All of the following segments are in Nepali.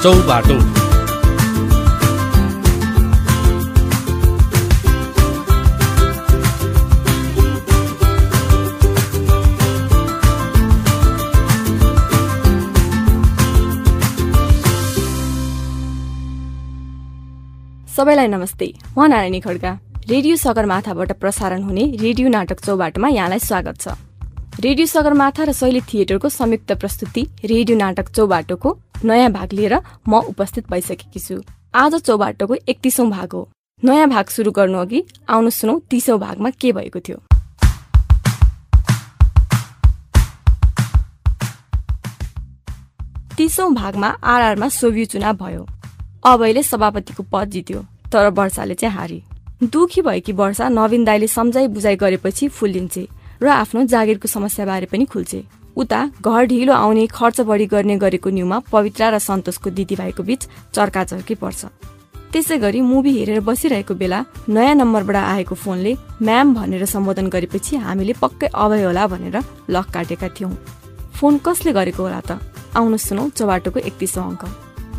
चौबाटो। सबैलाई नमस्ते, म नारायणी खड्का। रेडियो सगरमाथाबाट प्रसारण हुने रेडियो नाटक चौबाटोमा यहाँलाई स्वागत छ। रेडियो सगरमाथा र शैली थिएटरको संयुक्त प्रस्तुति रेडियो नाटक चौबाटोको नयाँ भाग लिएर म उपस्थित भइसकेकी छु। आज चौबाटोको 31औं भाग हो। नयाँ भाग सुरु गर्नु अघि आउनु सुनौ 30औं भागमा के भएको थियो। 30औं भागमा आरआरमा सोभियत चुनाव भयो। अभयले सभापतिको पद जित्यो, तर वर्षाले चाहिँ हारी। दुखी भएकी वर्षा नवीन दाइले सम्झाइ बुझाइ गरेपछि फुल्लिन्छे र आफ्नो जागिरको समस्याबारे पनि खुल्छे। उता घर ढिलो आउने, खर्च बढी गर्ने गरेको न्युमा पवित्रा र सन्तोषको दिदीभाइको बीच चर्काचर्की पर्छ। त्यसै गरी मुभी हेरेर बसिरहेको बेला नयाँ नम्बरबाट आएको फोनले म्याम भनेर सम्बोधन गरेपछि हामीले पक्कै अभय होला भनेर लक काटेका थियौं। फोन कसले गरेको होला त? आउनु सुनौ चौबाटोको 31औं अङ्क।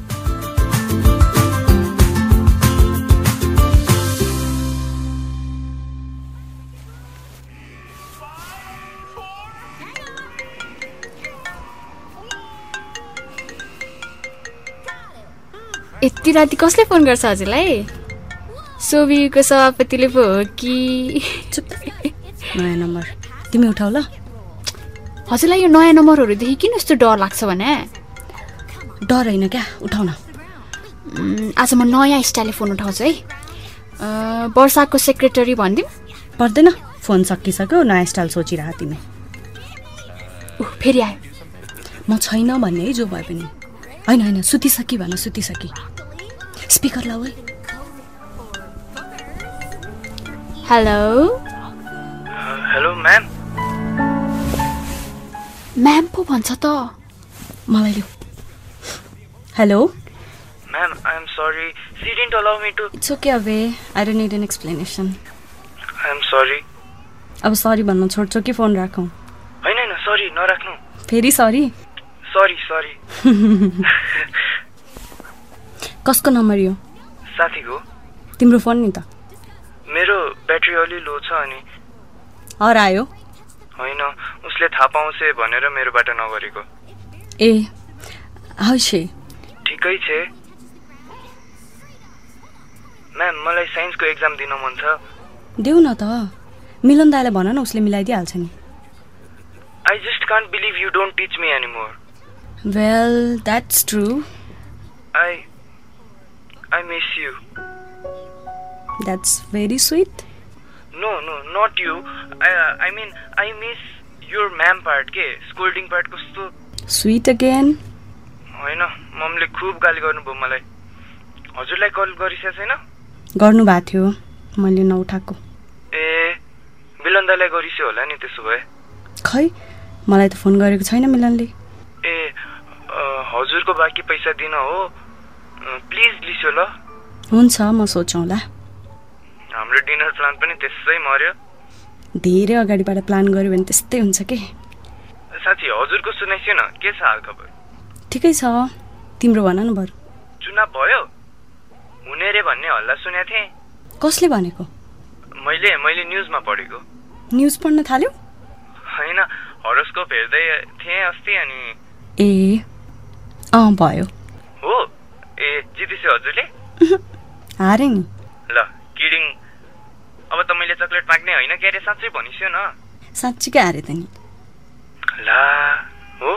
यति राति कसले फोन गर्छ हजुरलाई? सोभिको सभापतिले पो हो कि? नयाँ नम्बर तिमी उठाउ ल। हजुरलाई यो नयाँ नम्बरहरूदेखि किन यस्तो डर लाग्छ भने? डर होइन क्या, उठाउ न। आज म नयाँ स्टाइलले फोन उठाउँछु है। वर्षाको सेक्रेटरी भनिदिउँ? पर्दैन, फोन सकिसक्यो, नयाँ स्टाइल सोचिरह तिमी। फेरि आयो। म छैन भन्ने है, जो भए पनि। होइन होइन, सुतिसकी भन, सुतिसकी। स्पिकर लाऊ है। Hello hello ma'am. म्याम पो भन्छ त। मलाई लिऊ। Hello ma'am, I am sorry, she didn't allow me to. It's okay अबे, I don't need an explanation. I am sorry. अब सरी भन्न छोड्छौ कि फोन राखौँ? होइन होइन, सरी नराख्नु। फेरि सरी? Sorry sorry. कसको नम्बर यो? साथीको। तिम्रो फोन नि त? मेरो ब्याट्री अलि लो छ अनि हरायो? होइन, उसले थाहा पाउँछ भनेर मेरोबाट नगरेको। ए हाउ छे? ठिकै छे म्याम। मलाई साइन्सको एक्जाम दिन मन छ। देऊ न त, मिलन दाइलाई भन न, उसले मिलाइदिइहाल्छ नि। I just can't believe you don't teach me anymore. Well, that's true. I miss you. That's very sweet. No, not you. I mean, I miss your ma'am part के scolding part कस्तो. Sweet again? होइन, ममले खुब गाली गर्नुभयो मलाई। हजुरलाई कल गरिसकेको छैन? गर्नुभएको थियो, मैले नउठाएको। ए, मिलन दाइलाई गरिसक्यो होला नि त्यसो भए। खै, मलाई त फोन गरेको छैन मिलनले। ए, हजुरको बाँकी पैसा दिन हो, प्लिज लिसो ल। हुन्छ, म सोचौँला। हाम्रो डिनर प्लान पनि त्यसै मर्यो। धेरै अगाडिबाट प्लान गर्यो भने त्यस्तै हुन्छ के। साथी, हजुरको सुनाइसियो न, के छ हाल खबर? ठिकै छ, तिम्रो भन न बरु। चुनाव भयो हुने रे भन्ने हल्ला सुनेको थिएँ। कसले भनेको? मैले न्युजमा पढेको। न्युज पढ्न थाल्यौ? होइन, हरोस्कोप हेर्दै थिएँ अस्ति अनि। ए भयो। हो? ए, जितेछु हजुरले? हारे नि। ल किडिङ। अब त मैले चक्लेट माग्ने होइन के अरे, साँच्चै भनिस्यो न? साँच्चीकै हारे त नि। ला हो?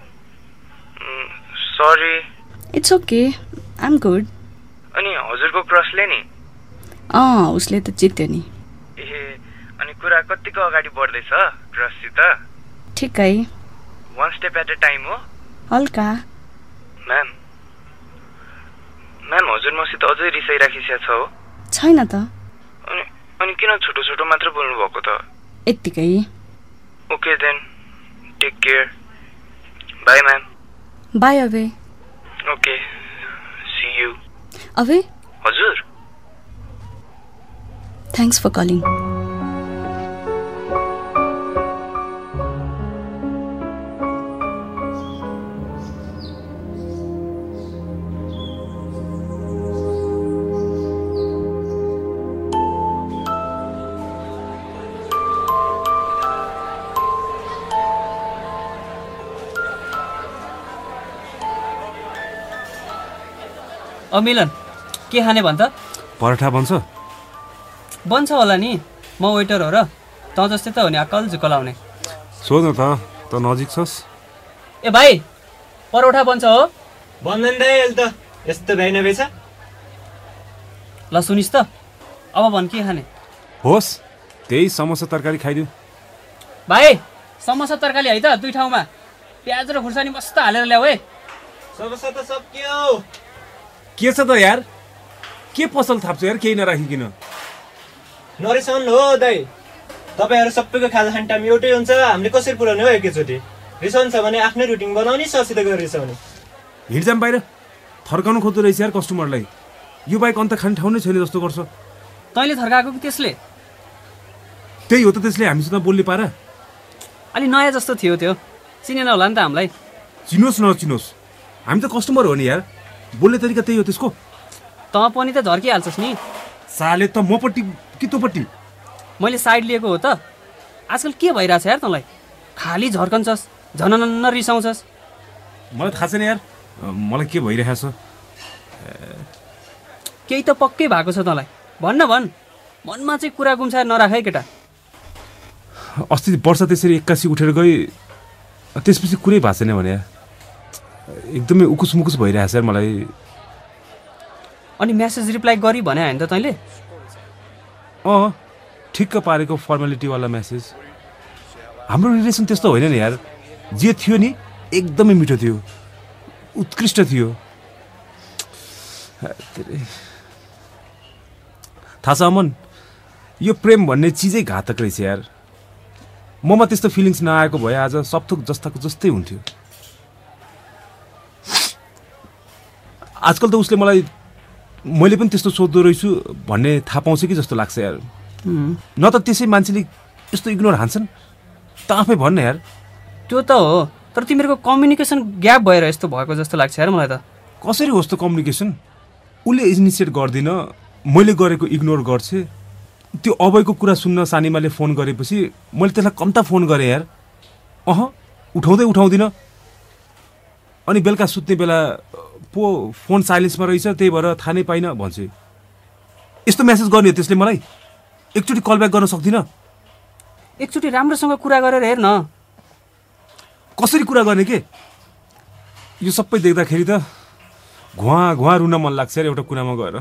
Sorry. It's okay, I am good. अनि हजुरको क्रसले नि? उसले त जित्यो नि। ए, अनि कुरा कतिको अगाडि बढ्दैछ क्रससित? ठिकै, one step at a time हो। हल्का। म्याम हजुर मसित अझै रिसाइराखिसिया छ हो? छैन त। अनि किन छोटो छोटो मात्र बोल्नु भएको त? यत्तिकै। Okay then, take care. Bye ma'am. Bye अबे। Okay, see you. अबे हजुर, थ्याङ्क्स फर कलिङ। मिलन के खाने भन् त? पराठा बन्छ? बन्छ होला नि, म वेटर हो र, तँ जस्तै त हो नि अक्कल झुक्कल आउने। सोध्न त नजिक छस्। ए भाइ परोठा बन्छ हो? बन्दैन दाइ अहिले त यस्तो भ्याइ नभएछ। ल सुनिस् त, अब भन् के खाने? होस् त्यही समोसा तरकारी खाइदिउँ। भाइ समोसा तरकारी है त 2 ठाउँमा, प्याज र खुर्सानी मस्त हालेर ल्याऊ है। समोसा त सक्यो। के छ त यार, के पसल थाप्छु यार केही नराखिकन? नरिसाउनु हो दाइ, तपाईँहरू सबैको खाजा खाने टाइम एउटै हुन्छ, हामीले कसरी पुऱ्याउने हो एकैचोटि? रिसाउनु छ भने आफ्नै रुटिन बनाउने, ससित गएर रिसाउने। हिँड्जाम बाहिर, थर्काउनु खोज्दो रहेछ यार कस्टमरलाई। यो बाइक अन्त खाने ठाउँ नै छैन जस्तो गर्छ। तैँले थर्काएको कि त्यसले? त्यही हो त, त्यसले हामीसँग बोल्ने पारा। अलि नयाँ जस्तो थियो त्यो, चिनेन होला नि त हामीलाई। चिनोस् नचिनोस्, हामी त कस्टमर हो नि यार, बोल्ने तरिका त्यही हो त्यसको। तँ पनि त झर्किहाल्छस् नि। साले त मपट्टि कि तँपट्टि? मैले साइड लिएको हो त। आजकल के भइरहेछ यार तँलाई? खाली झर्कन्छस्, झननन्न रिसाउँछस्। मलाई थाहा छैन यार मलाई के भइरहेछ। केही त पक्कै भएको छ तँलाई, भन्न भन्। मनमा चाहिँ कुरा गुम्साएर नराख है केटा। अस्ति वर्षा त्यसरी 81 उठेर गई, त्यसपछि कुरै भएको छैन भने एकदमै उकुस मुकुस भइरहेछ यार मलाई। अनि मेसेज रिप्लाई गरी भने होइन त तैँले? ठिक्क पारेको फर्मालिटीवाला मेसेज। हाम्रो रिलेसन त्यस्तो होइन नि यार, जे थियो नि एकदमै मिठो थियो, उत्कृष्ट थियो। थाहा छ अमन, यो प्रेम भन्ने चिजै घातक रहेछ यार। ममा त्यस्तो फिलिङ्स नआएको भए आज सबथोक जस्ताको जस्तै हुन्थ्यो। आजकल त उसले मलाई मैले पनि त्यस्तो सोध्दो रहेछु भन्ने थाहा पाउँछ कि जस्तो लाग्छ यार। न त त्यसै मान्छेले यस्तो इग्नोर हान्छन् त, आफै भन्न यार। त्यो त हो, तर तिमीहरूको कम्युनिकेसन ग्याप भएर यस्तो भएको जस्तो लाग्छ यार मलाई त। कसरी होस् त कम्युनिकेसन? उसले इनिसिएट गर्दिन, मैले गरेको इग्नोर गर्छ। त्यो अभयको कुरा सुन्न सानिमाले फोन गरेपछि मैले त्यसलाई कम्ता फोन गरेँ यार, उठाउँदिनँ। अनि बेलुका सुत्ने बेला पो फोन साइलेन्समा रहेछ, त्यही भएर थाहा नै पाइनँ भन्छ। यस्तो मेसेज गर्ने हो त्यसले मलाई? एकचोटि कल ब्याक गर्न सक्दिनँ? एकचोटि राम्रोसँग कुरा गरेर हेर न। कसरी कुरा गर्ने के? यो सबै देख्दाखेरि त घुवा रुन मन लाग्छ यार एउटा कुरामा गएर।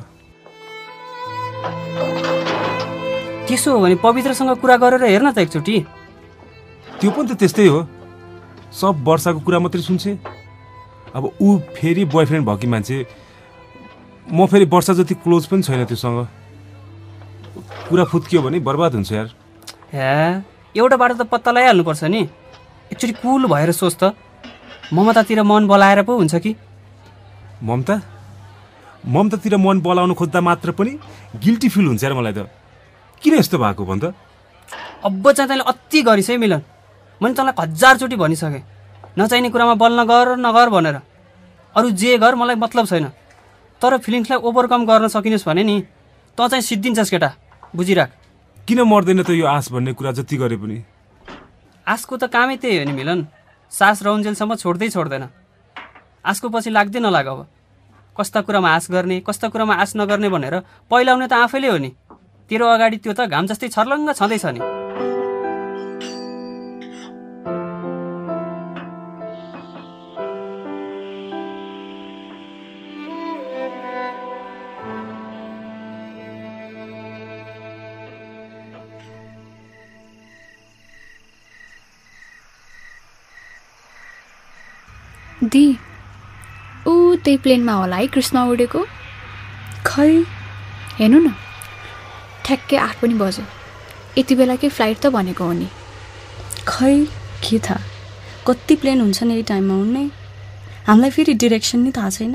त्यसो हो भने पवित्रसँग कुरा गरेर हेर न त एकचोटि। त्यो पनि त त्यस्तै हो, सब वर्षाको कुरा मात्रै सुन्छे। अब ऊ फेरि बोयफ्रेन्ड भएकी मान्छे, म फेरि वर्षा जति क्लोज पनि छैन त्योसँग। कुरा फुत्कियो भने बर्बाद हुन्छ यार। एउटा बाटो त पत्ता लगाइहाल्नुपर्छ नि। एकचोटि कुल भएर सोच त, ममतातिर मन बोलाएर पो हुन्छ कि? ममतातिर मन बोलाउनु खोज्दा मात्र पनि गिल्टी फिल हुन्छ यार मलाई त। किन यस्तो भएको भन् त? अब चाहिँ तैँले अति गरिस् है मिलन। मैले तँलाई 1000 चोटि भनिसकेँ, नचाहिने कुरामा बल नगर भनेर। अरू जे गर मलाई मतलब छैन, तर फिलिङ्सलाई ओभरकम गर्न सकिनुहोस् भने नि तँ चाहिँ सिद्धिन्छस् केटा, बुझिराख। किन मर्दैन त यो आश भन्ने कुरा जति गरे पनि? आशको त कामै त्यही हो नि मिलन, सास रहन्जेलसम्म छोड्दैन। आशको पछि लाग्दै नलाग। अब कस्ता कुरामा आश गर्ने, कस्ता कुरामा आश नगर्ने भनेर पहिलाउने त आफैले हो नि। तेरो अगाडि त्यो त घाम जस्तै छर्लङ्ग छँदैछ नि। दी ऊ त्यही प्लेनमा होला है कृष्ण उडेको? खै हेर्नु न, ठ्याक्कै 8 पनि बज्यो। यति बेलाकै फ्लाइट त भनेको हो नि। खै के थाहा कति प्लेन हुन्छ नि यही टाइममा उड्ने। हामीलाई फेरि डिरेक्सन नि थाहा छैन।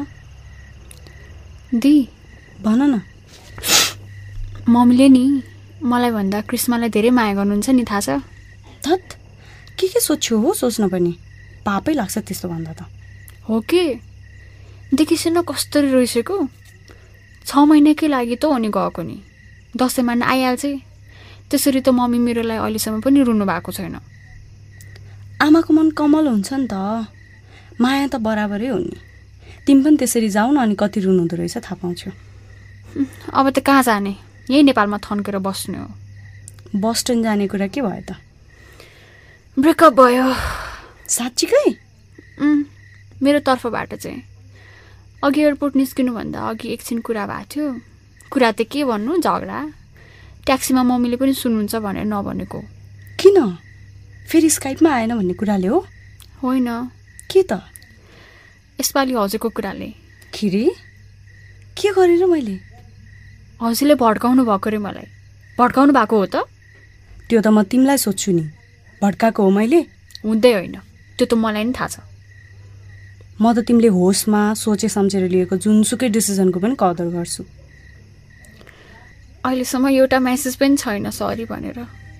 दी भन न। मम्मीले नि मलाई भन्दा कृष्णलाई धेरै माया गर्नुहुन्छ नि, थाहा छ? धत के सोध्छु हो, सोच्न पनि पापै लाग्छ त्यस्तो भन्दा त। हो के? देखिसेन कस्तरी रोइसकेको। 6 महिनाकै लागि त हो नि गएको नि, दसैँमा आइहाल्छ। त्यसरी त मम्मी मेरोलाई अहिलेसम्म पनि रुनु भएको छैन। आमाको मन कमल हुन्छ नि त, माया त बराबरै हो नि। तिमी पनि त्यसरी जाऊ न, अनि कति रुनु हुँदो रहेछ थाहा पाउँछु। अब त कहाँ जाने, यही नेपालमा थन्केर बस्ने हो। बस्टन जाने कुरा के भयो त? ब्रेकअप भयो। साँच्चीकै? मेरो तर्फबाट चाहिँ अघि एयरपोर्ट निस्किनुभन्दा अघि एकछिन कुरा भएको थियो। कुरा त के भन्नु, झगडा। ट्याक्सीमा मम्मीले पनि सुन्नुहुन्छ भनेर नभनेको। किन? फेरि स्काइपमा आएन भन्ने कुराले हो? होइन। के त? यसपालि हजुरको कुराले। के रे? के गरेर मैले? हजुरले भड्काउनु भएको रे मलाई। भड्काउनु भएको हो त? त्यो त म तिमीलाई सोध्छु नि, भड्काएको हो मैले? हुँदै होइन, त्यो त मलाई नि थाहा छ। म त तिमीले होसमा सोचे सम्झेर लिएको जुनसुकै डिसिजनको पनि कदर गर्छु। अहिलेसम्म एउटा मेसेज पनि छैन सरी भनेर।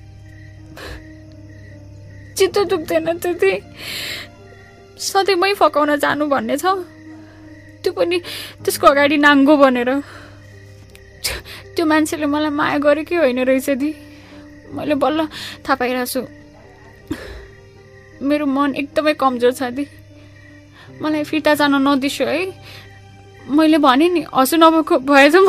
चित्त दुख्दैन त्यति, सधैँ मै फकाउन जानु भन्ने छ, त्यो पनि त्यसको अगाडि नाङ्गो भनेर। त्यो मान्छेले मलाई माया गरेकै होइन रहेछ दि। मैले बल्ल थाहा पाइरहेको छु। मेरो मन एकदमै कमजोर छ दि। मलाई फिर्ता जान नदिसो है। मैले भने नि हजुर नभएको भए त म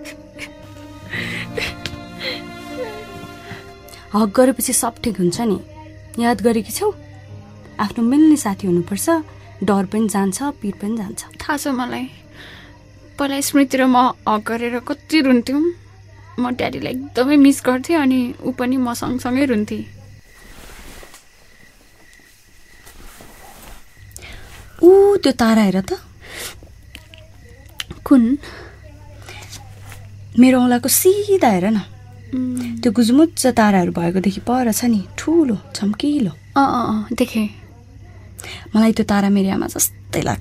हक गरेपछि सब ठिक हुन्छ नि। याद गरेकी छौ, आफ्नो मिल्ने साथी हुनुपर्छ, डर पनि जान्छ, पिर पनि जान्छ। थाहा छ मलाई। पहिला स्मृति र म हक गरेर कति रुन्थ्यौँ। म ड्याडीलाई एकदमै मिस गर्थेँ, अनि ऊ पनि म सँगसँगै रुन्थे। त्यो तारा हेर त। कुन? मेरो औँलाको सिधा हेर न। त्यो गुजमुच्च ताराहरू भएको देखि पर छ नि, ठुलो चम्किलो। देखेँ। मलाई त्यो तारा मेरो आमा जस्तै लाग्छ।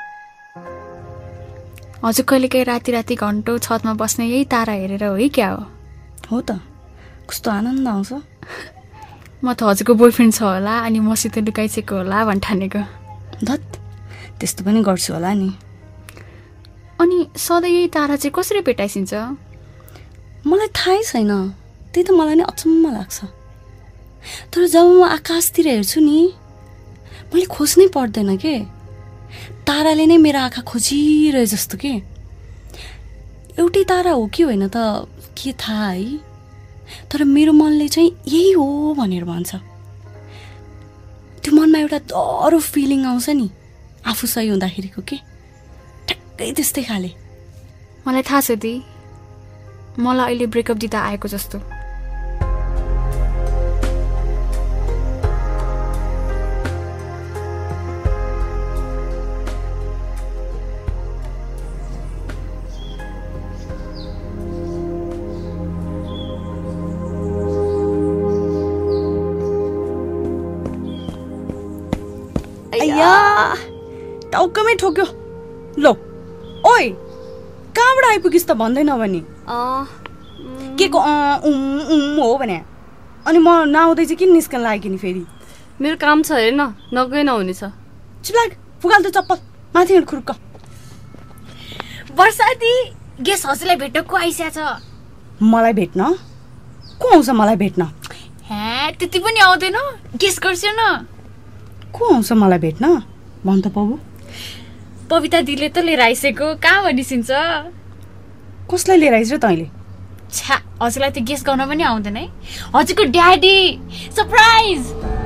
हजुर कहिलेकाहीँ राति राति घन्टौँ छतमा बस्ने यही तारा हेरेर हो क्या हो? हो त, कस्तो आनन्द आउँछ। म त हजुरको बोयफ्रेन्ड छ होला, अनि मसित लुकाइसकेको होला भन्ठानेको। धत, त्यस्तो पनि गर्छु होला नि। अनि सधैँ यही तारा चाहिँ कसरी भेटाइसिन्छ? मलाई थाहै छैन, त्यही त मलाई नै अचम्म लाग्छ। तर जब म आकाशतिर हेर्छु नि, मैले खोज्नै पर्दैन के, ताराले नै मेरो आँखा खोजिरहे जस्तो के। एउटै तारा हो कि होइन त के थाहा है, तर मेरो मनले चाहिँ यही हो भनेर भन्छ। त्यो मनमा एउटा डरो फिलिङ आउँछ नि आफू सही हुँदाखेरिको के, ठ्याक्कै त्यस्तै खाले। मलाई थाहा छ दी, मलाई अहिले ब्रेकअप दिँदा आएको जस्तो। टाउकमै ठोक्यो। लो ओइ, कहाँबाट आइपुगिस् त भन्दैन भने? के को हो भने? अनि म नआउँदै चाहिँ किन निस्कन लाग्यो नि फेरि? मेरो काम छ हेर न, नगए नहुनेछ। चिलाग फुगाल त चप्पल माथि हिँड खुर्क। वर्षादी, गेस हजुरलाई भेट्न को आइस्या छ? मलाई भेट्न? को आउँछ मलाई भेट्न? हे, त्यति पनि आउँदैन? गेस गर्छ न। को आउँछ मलाई भेट्न? भन त बाबु। पविता दिले त लिएर आइसकेको, कहाँ भनिसिन्छ? कसलाई लिएर आइस र तैँले? छ्या, हजुरलाई त गेस गर्न पनि आउँदैन है। हजुरको ड्याडी सरप्राइज।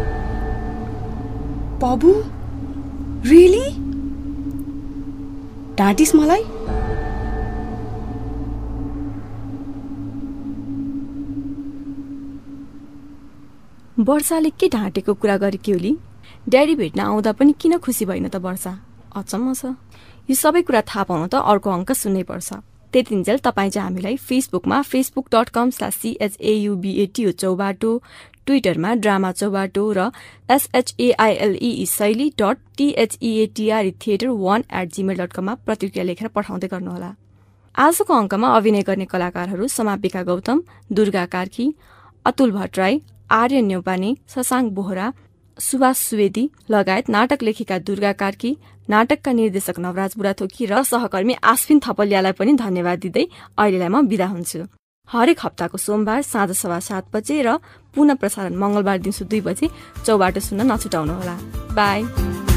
बाबु रियली? ढाँटिस् मलाई? वर्षाले के ढाँटेको कुरा गरेकी होली? ड्याडी भेट्न आउँदा पनि किन खुसी भएन त वर्षा? अचम्म छ। यो सबै कुरा थाहा पाउन त अर्को अङ्क सुन्नै पर्छ। त्यतिन्जेल तपाईँ चाहिँ हामीलाई फेसबुकमा facebook.com/CHAUBATO चौबाटो, ट्विटरमा ड्रामा चौबाटो र SHAILE.THEATRtheater1@gmail.com मा प्रतिक्रिया लेखेर पठाउँदै गर्नुहोला। आजको अङ्कमा अभिनय गर्ने कलाकारहरू समापिका गौतम, दुर्गा कार्की, अतुल भट्टराई, आर्य न्यौपाने, शशाङ्क बोहरा, सुभाष सुवेदी लगायत नाटक लेखिका दुर्गा कार्की, नाटकका निर्देशक नवराज बुढाथोकी र सहकर्मी आश्विन थपलियालाई पनि धन्यवाद दिँदै अहिलेलाई म बिदा हुन्छु। हरेक हप्ताको सोमबार साँझ 7:15 बजे र पुनः प्रसारण मंगलबार दिउँसो 2 बजे चौबाटो सुन्न नछुटाउनुहोला। बाई।